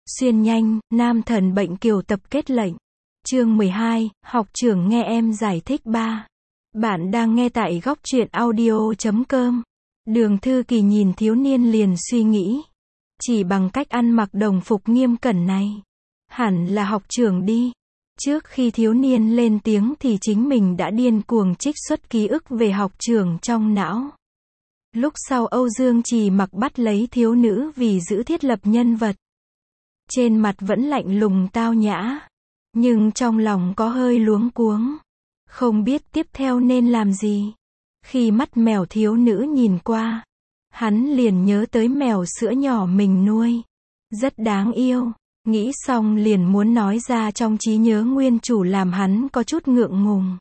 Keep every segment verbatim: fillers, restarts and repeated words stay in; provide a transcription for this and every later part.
Xuyên nhanh, nam thần bệnh kiều tập kết lệnh. Chương mười hai, học trưởng nghe em giải thích ba. Bạn đang nghe tại góc truyện audio chấm com. Đường Thư Kỳ nhìn thiếu niên liền suy nghĩ. Chỉ bằng cách ăn mặc đồng phục nghiêm cẩn này, hẳn là học trưởng đi. Trước khi thiếu niên lên tiếng thì chính mình đã điên cuồng trích xuất ký ức về học trưởng trong não. Lúc sau Âu Dương Trì mặc bắt lấy thiếu nữ vì giữ thiết lập nhân vật. Trên mặt vẫn lạnh lùng tao nhã, nhưng trong lòng có hơi luống cuống, không biết tiếp theo nên làm gì. Khi mắt mèo thiếu nữ nhìn qua, hắn liền nhớ tới mèo sữa nhỏ mình nuôi, rất đáng yêu. Nghĩ xong liền muốn nói ra trong trí nhớ nguyên chủ làm hắn có chút ngượng ngùng.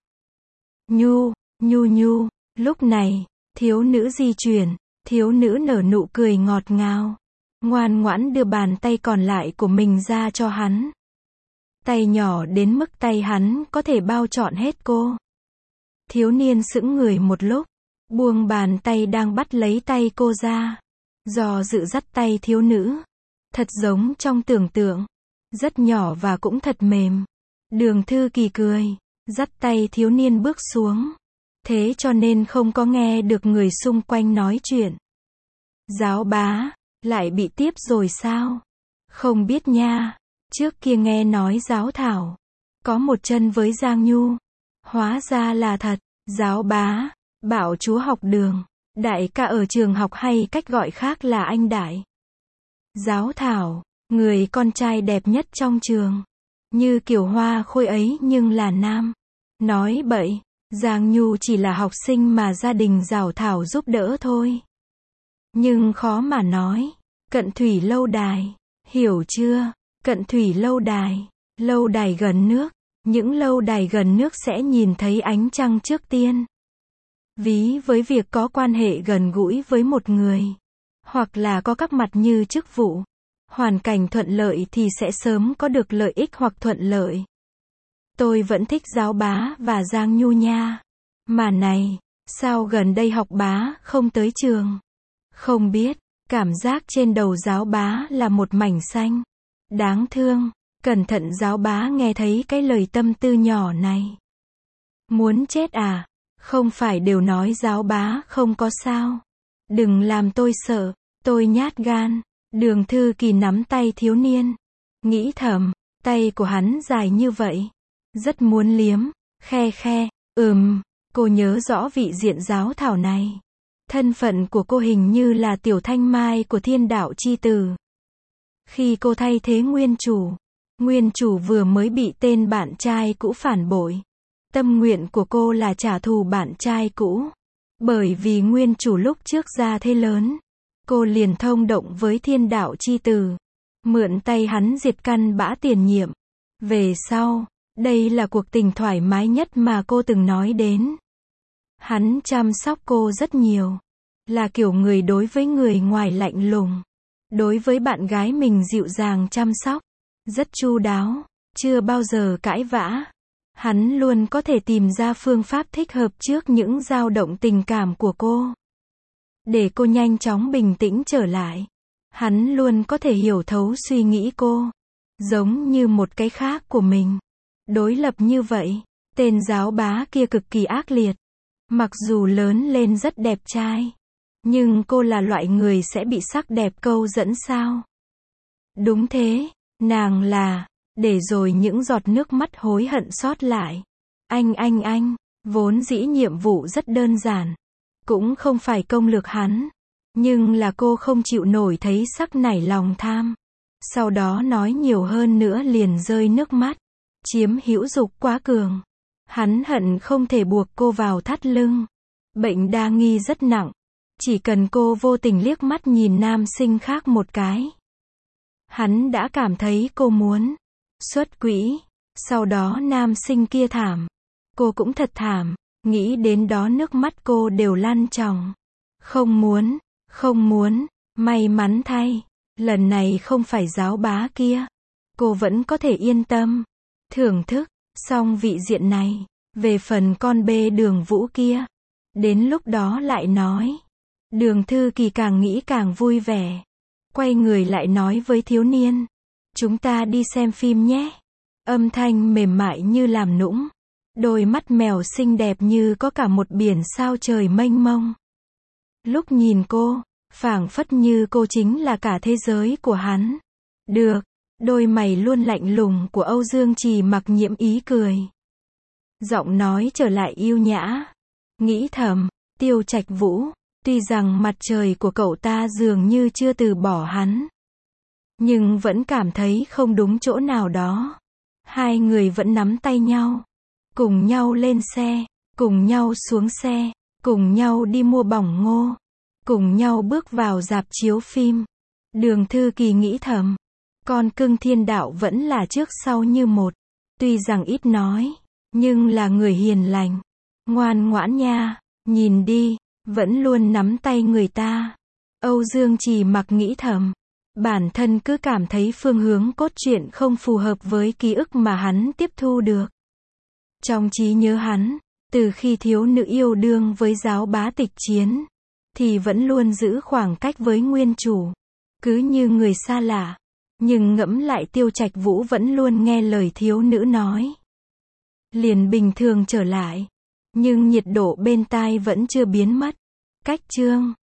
Nhu, nhu nhu, lúc này, thiếu nữ di chuyển, thiếu nữ nở nụ cười ngọt ngào, ngoan ngoãn đưa bàn tay còn lại của mình ra cho hắn. Tay nhỏ đến mức tay hắn có thể bao trọn hết cô. Thiếu niên sững người một lúc, buông bàn tay đang bắt lấy tay cô ra, do dự dắt tay thiếu nữ. Thật giống trong tưởng tượng, rất nhỏ và cũng thật mềm. Đường Thư Kỳ cười, dắt tay thiếu niên bước xuống. Thế cho nên không có nghe được người xung quanh nói chuyện. Giáo bá, lại bị tiếp rồi sao? Không biết nha, trước kia nghe nói giáo thảo có một chân với Giang Nhu. Hóa ra là thật. Giáo bá, bảo chúa học Đường, đại ca ở trường học hay cách gọi khác là anh Đại. Giáo thảo, người con trai đẹp nhất trong trường, như kiểu hoa khôi ấy nhưng là nam. Nói bậy, Giang Nhu chỉ là học sinh mà gia đình giáo thảo giúp đỡ thôi. Nhưng khó mà nói. Cận thủy lâu đài, hiểu chưa? Cận thủy lâu đài, lâu đài gần nước. Những lâu đài gần nước sẽ nhìn thấy ánh trăng trước tiên. Ví với việc có quan hệ gần gũi với một người, hoặc là có các mặt như chức vụ, hoàn cảnh thuận lợi thì sẽ sớm có được lợi ích hoặc thuận lợi. Tôi vẫn thích giáo bá và Giang Nhu nha. Mà này, sao gần đây học bá không tới trường? Không biết, cảm giác trên đầu giáo bá là một mảnh xanh. Đáng thương. Cẩn thận giáo bá nghe thấy cái lời tâm tư nhỏ này. Muốn chết à? Không phải đều nói giáo bá không có sao. Đừng làm tôi sợ, tôi nhát gan. Đường Thư Kỳ nắm tay thiếu niên. Nghĩ thầm, tay của hắn dài như vậy. Rất muốn liếm, khe khe, ừm, cô nhớ rõ vị diện giáo thảo này. Thân phận của cô hình như là tiểu thanh mai của thiên đạo chi tử. Khi cô thay thế nguyên chủ, nguyên chủ vừa mới bị tên bạn trai cũ phản bội. Tâm nguyện của cô là trả thù bạn trai cũ. Bởi vì nguyên chủ lúc trước ra thế lớn, cô liền thông động với thiên đạo chi tử, mượn tay hắn diệt căn bã tiền nhiệm. Về sau, đây là cuộc tình thoải mái nhất mà cô từng nói đến. Hắn chăm sóc cô rất nhiều, là kiểu người đối với người ngoài lạnh lùng, đối với bạn gái mình dịu dàng chăm sóc, rất chu đáo, chưa bao giờ cãi vã. Hắn luôn có thể tìm ra phương pháp thích hợp trước những dao động tình cảm của cô, để cô nhanh chóng bình tĩnh trở lại. Hắn luôn có thể hiểu thấu suy nghĩ cô, giống như một cái khác của mình. Đối lập như vậy, tên giáo bá kia cực kỳ ác liệt. Mặc dù lớn lên rất đẹp trai, nhưng cô là loại người sẽ bị sắc đẹp câu dẫn sao? Đúng thế, nàng là, để rồi những giọt nước mắt hối hận sót lại. Anh anh anh, vốn dĩ nhiệm vụ rất đơn giản, cũng không phải công lược hắn, nhưng là cô không chịu nổi thấy sắc nảy lòng tham. Sau đó nói nhiều hơn nữa liền rơi nước mắt. Chiếm hữu dục quá cường. Hắn hận không thể buộc cô vào thắt lưng. Bệnh đa nghi rất nặng. Chỉ cần cô vô tình liếc mắt nhìn nam sinh khác một cái, hắn đã cảm thấy cô muốn xuất quỹ. Sau đó nam sinh kia thảm, cô cũng thật thảm. Nghĩ đến đó nước mắt cô đều lăn tròng. Không muốn, không muốn. May mắn thay, lần này không phải giáo bá kia. Cô vẫn có thể yên tâm thưởng thức xong vị diện này. Về phần con bê Đường Vũ kia, đến lúc đó lại nói. Đường Thư Kỳ càng nghĩ càng vui vẻ, quay người lại nói với thiếu niên. Chúng ta đi xem phim nhé. Âm thanh mềm mại như làm nũng. Đôi mắt mèo xinh đẹp như có cả một biển sao trời mênh mông. Lúc nhìn cô, phảng phất như cô chính là cả thế giới của hắn. Được. Đôi mày luôn lạnh lùng của Âu Dương Trì Mặc nhiễm ý cười. Giọng nói trở lại yêu nhã. Nghĩ thầm, Tiêu Trạch Vũ, tuy rằng mặt trời của cậu ta dường như chưa từ bỏ hắn, nhưng vẫn cảm thấy không đúng chỗ nào đó. Hai người vẫn nắm tay nhau, cùng nhau lên xe, cùng nhau xuống xe, cùng nhau đi mua bỏng ngô, cùng nhau bước vào rạp chiếu phim. Đường Thư Kỳ nghĩ thầm, con cưng Thiên Đạo vẫn là trước sau như một. Tuy rằng ít nói, nhưng là người hiền lành, ngoan ngoãn nha, nhìn đi, vẫn luôn nắm tay người ta. Âu Dương Trì Mặc nghĩ thầm, bản thân cứ cảm thấy phương hướng cốt truyện không phù hợp với ký ức mà hắn tiếp thu được. Trong trí nhớ hắn, từ khi thiếu nữ yêu đương với giáo bá Tịch Chiến, thì vẫn luôn giữ khoảng cách với nguyên chủ, cứ như người xa lạ. Nhưng ngẫm lại Tiêu Trạch Vũ vẫn luôn nghe lời thiếu nữ nói, liền bình thường trở lại. Nhưng nhiệt độ bên tai vẫn chưa biến mất. Cách chương